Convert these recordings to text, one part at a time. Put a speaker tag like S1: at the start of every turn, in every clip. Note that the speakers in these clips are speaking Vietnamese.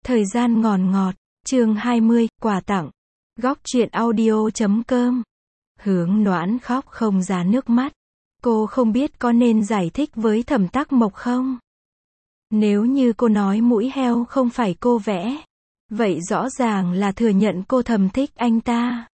S1: Thời gian ngòn ngọt, chương 20, quà tặng. Góc truyện audio.com. Hướng Noãn khóc không ra nước mắt. Cô không biết có nên giải thích với Thẩm Tắc Mộc không? Nếu như cô nói mũi heo không phải cô vẽ, vậy rõ ràng là thừa nhận cô thầm thích anh ta.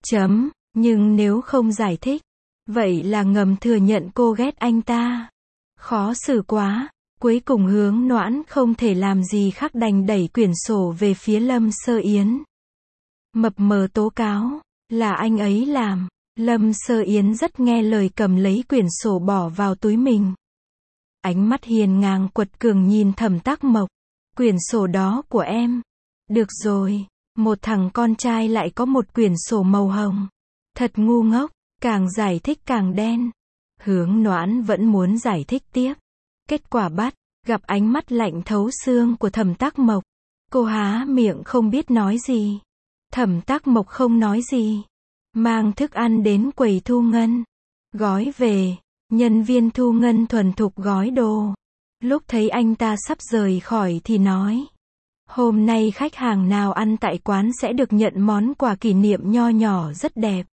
S1: Nhưng nếu không giải thích, vậy là ngầm thừa nhận cô ghét anh ta. Khó xử quá. Cuối cùng Hướng Noãn không thể làm gì khác đành đẩy quyển sổ về phía Lâm Sơ Yến. Mập mờ tố cáo, là anh ấy làm. Lâm Sơ Yến rất nghe lời cầm lấy quyển sổ bỏ vào túi mình. Ánh mắt hiền ngang quật cường nhìn Thẩm Tắc Mộc. Quyển sổ đó của em. Được rồi, một thằng con trai lại có một quyển sổ màu hồng. Thật ngu ngốc, càng giải thích càng đen. Hướng Noãn vẫn muốn giải thích tiếp. Kết quả gặp ánh mắt lạnh thấu xương của Thẩm Tắc Mộc. Cô há miệng không biết nói gì. Thẩm Tắc Mộc không nói gì. Mang thức ăn đến quầy thu ngân. Gói về. Nhân viên thu ngân thuần thục gói đồ. Lúc thấy anh ta sắp rời khỏi thì nói. Hôm nay khách hàng nào ăn tại quán sẽ được nhận món quà kỷ niệm nho nhỏ rất đẹp.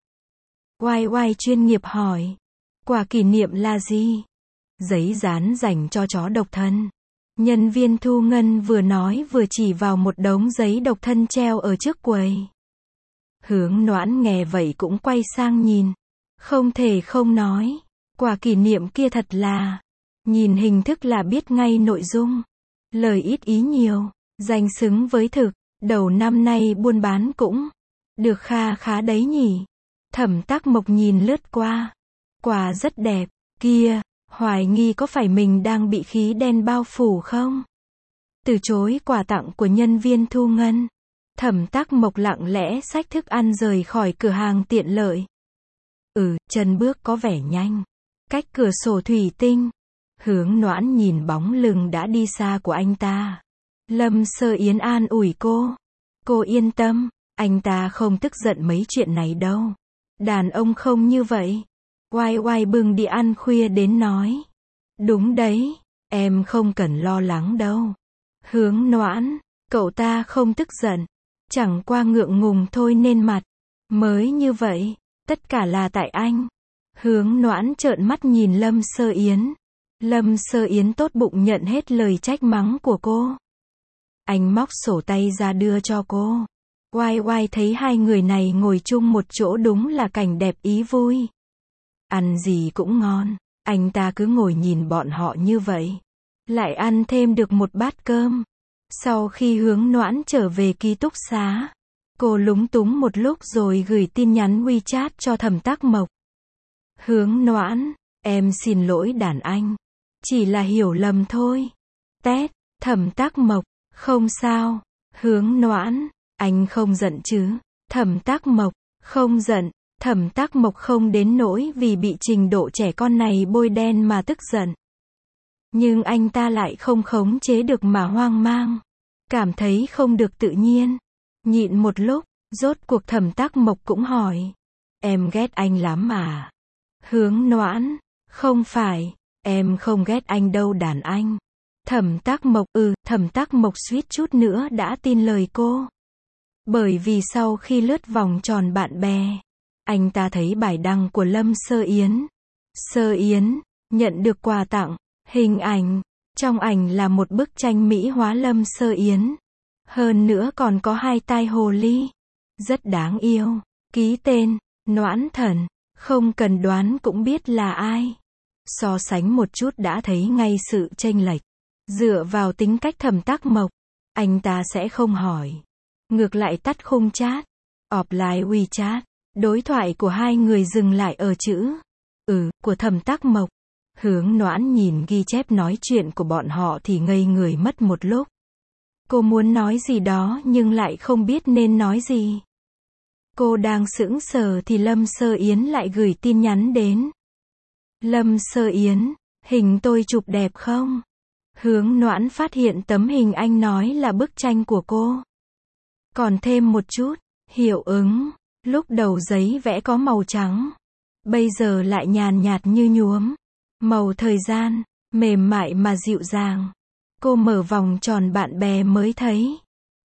S1: YY chuyên nghiệp hỏi. Quà kỷ niệm là gì? Giấy dán dành cho chó độc thân. Nhân viên thu ngân vừa nói vừa chỉ vào một đống giấy độc thân treo ở trước quầy. Hướng Noãn nghe vậy cũng quay sang nhìn. Không thể không nói. Quà kỷ niệm kia thật là. Nhìn hình thức là biết ngay nội dung. Lời ít ý nhiều. Danh xứng với thực. Đầu năm nay buôn bán cũng. Được kha khá đấy nhỉ. Thẩm Tắc Mộc nhìn lướt qua. Quà rất đẹp. Kia. Hoài nghi có phải mình đang bị khí đen bao phủ không? Từ chối quà tặng của nhân viên thu ngân. Thẩm Tắc Mộc lặng lẽ xách thức ăn rời khỏi cửa hàng tiện lợi. Chân bước có vẻ nhanh. Cách cửa sổ thủy tinh. Hướng Noãn nhìn bóng lưng đã đi xa của anh ta. Lâm Sơ Yến an ủi cô. Cô yên tâm, anh ta không tức giận mấy chuyện này đâu. Đàn ông không như vậy. YY bưng đi ăn khuya đến nói. Đúng đấy, em không cần lo lắng đâu. Hướng Noãn, cậu ta không tức giận. Chẳng qua ngượng ngùng thôi nên mặt. Mới như vậy, tất cả là tại anh. Hướng Noãn trợn mắt nhìn Lâm Sơ Yến. Lâm Sơ Yến tốt bụng nhận hết lời trách mắng của cô. Anh móc sổ tay ra đưa cho cô. YY thấy hai người này ngồi chung một chỗ đúng là cảnh đẹp ý vui. Ăn gì cũng ngon, anh ta cứ ngồi nhìn bọn họ như vậy. Lại ăn thêm được một bát cơm. Sau khi Hướng Noãn trở về ký túc xá, cô lúng túng một lúc rồi gửi tin nhắn WeChat cho Thẩm Tắc Mộc. Hướng Noãn, em xin lỗi đàn anh. Chỉ là hiểu lầm thôi. Tét, Thẩm Tắc Mộc, không sao. Hướng Noãn, anh không giận chứ? Thẩm Tắc Mộc, không giận. Thẩm Tắc Mộc không đến nỗi vì bị trình độ trẻ con này bôi đen mà tức giận. Nhưng anh ta lại không khống chế được mà hoang mang. Cảm thấy không được tự nhiên. Nhịn một lúc, rốt cuộc Thẩm Tắc Mộc cũng hỏi. Em ghét anh lắm à? Hướng Noãn, không phải, em không ghét anh đâu đàn anh. Thẩm Tắc Mộc, Thẩm Tắc Mộc suýt chút nữa đã tin lời cô. Bởi vì sau khi lướt vòng tròn bạn bè, anh ta thấy bài đăng của Lâm Sơ Yến. Sơ Yến, nhận được quà tặng, hình ảnh. Trong ảnh là một bức tranh mỹ hóa Lâm Sơ Yến. Hơn nữa còn có hai tai hồ ly. Rất đáng yêu. Ký tên, Noãn Thần. Không cần đoán cũng biết là ai. So sánh một chút đã thấy ngay sự chênh lệch. Dựa vào tính cách Thẩm Tắc Mộc, anh ta sẽ không hỏi. Ngược lại tắt khung chat. Offline WeChat. Đối thoại của hai người dừng lại ở chữ của Thẩm Tắc Mộc. Hướng Noãn nhìn ghi chép nói chuyện của bọn họ thì ngây người mất một lúc. Cô muốn nói gì đó nhưng lại không biết nên nói gì. Cô đang sững sờ thì Lâm Sơ Yến lại gửi tin nhắn đến. Lâm Sơ Yến, hình tôi chụp đẹp không? Hướng Noãn phát hiện tấm hình anh nói là bức tranh của cô. Còn thêm một chút, hiệu ứng. Lúc đầu giấy vẽ có màu trắng. Bây giờ lại nhàn nhạt như nhuốm. Màu thời gian, mềm mại mà dịu dàng. Cô mở vòng tròn bạn bè mới thấy.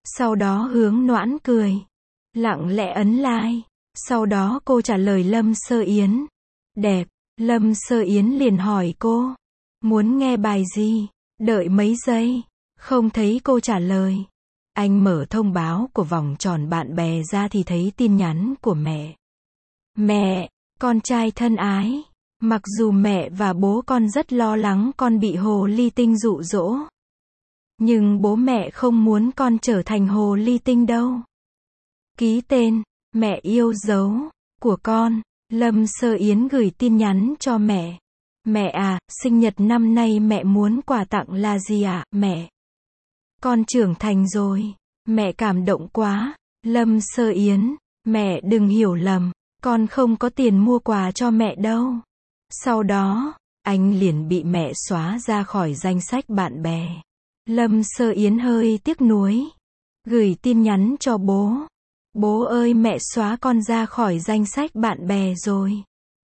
S1: Sau đó Hướng Noãn cười. Lặng lẽ ấn like. Sau đó cô trả lời Lâm Sơ Yến. Đẹp. Lâm Sơ Yến liền hỏi cô. Muốn nghe bài gì? Đợi mấy giây. Không thấy cô trả lời. Anh mở thông báo của vòng tròn bạn bè ra thì thấy tin nhắn của mẹ. Mẹ, con trai thân ái. Mặc dù mẹ và bố con rất lo lắng con bị hồ ly tinh dụ dỗ. Nhưng bố mẹ không muốn con trở thành hồ ly tinh đâu. Ký tên, mẹ yêu dấu, của con. Lâm Sơ Yến gửi tin nhắn cho mẹ. Mẹ à, sinh nhật năm nay mẹ muốn quà tặng là gì ạ, mẹ? Con trưởng thành rồi. Mẹ cảm động quá. Lâm Sơ Yến, mẹ đừng hiểu lầm. Con không có tiền mua quà cho mẹ đâu. Sau đó, anh liền bị mẹ xóa ra khỏi danh sách bạn bè. Lâm Sơ Yến hơi tiếc nuối. Gửi tin nhắn cho bố. Bố ơi, mẹ xóa con ra khỏi danh sách bạn bè rồi.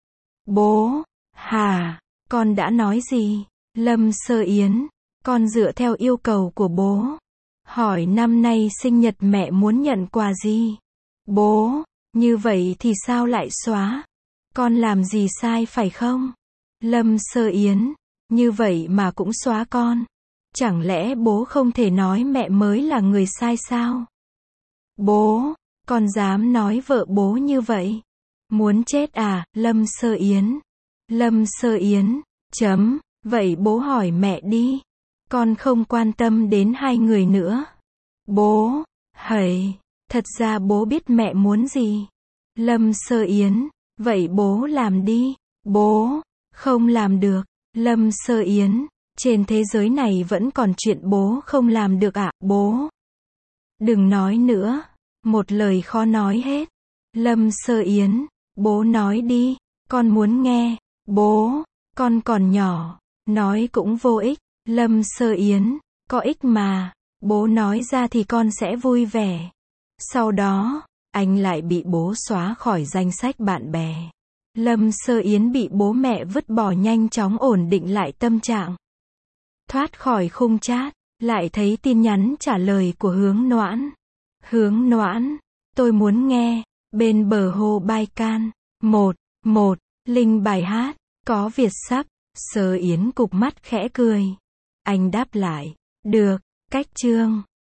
S1: Bố, hả? Con đã nói gì? Lâm Sơ Yến, con dựa theo yêu cầu của bố. Hỏi năm nay sinh nhật mẹ muốn nhận quà gì? Bố, như vậy thì sao lại xóa? Con làm gì sai phải không? Lâm Sơ Yến, như vậy mà cũng xóa con. Chẳng lẽ bố không thể nói mẹ mới là người sai sao? Bố, con dám nói vợ bố như vậy? Muốn chết à, Lâm Sơ Yến? Lâm Sơ Yến, vậy bố hỏi mẹ đi. Con không quan tâm đến hai người nữa. Bố, thật ra bố biết mẹ muốn gì. Lâm Sơ Yến, vậy bố làm đi. Bố, không làm được. Lâm Sơ Yến, trên thế giới này vẫn còn chuyện bố không làm được ạ, bố? Đừng nói nữa. Một lời khó nói hết. Lâm Sơ Yến, bố nói đi. Con muốn nghe. Bố, con còn nhỏ. Nói cũng vô ích. Lâm Sơ Yến, có ích mà. Bố nói ra thì con sẽ vui vẻ. Sau đó, anh lại bị bố xóa khỏi danh sách bạn bè. Lâm Sơ Yến bị bố mẹ vứt bỏ, nhanh chóng ổn định lại tâm trạng. Thoát khỏi khung chat, lại thấy tin nhắn trả lời của Hướng Noãn. Hướng Noãn, tôi muốn nghe, bên bờ hồ Baikal, 1 Linh bài hát, có Việt sắp. Sơ Yến cụp mắt khẽ cười. Anh đáp lại, được, cách chương.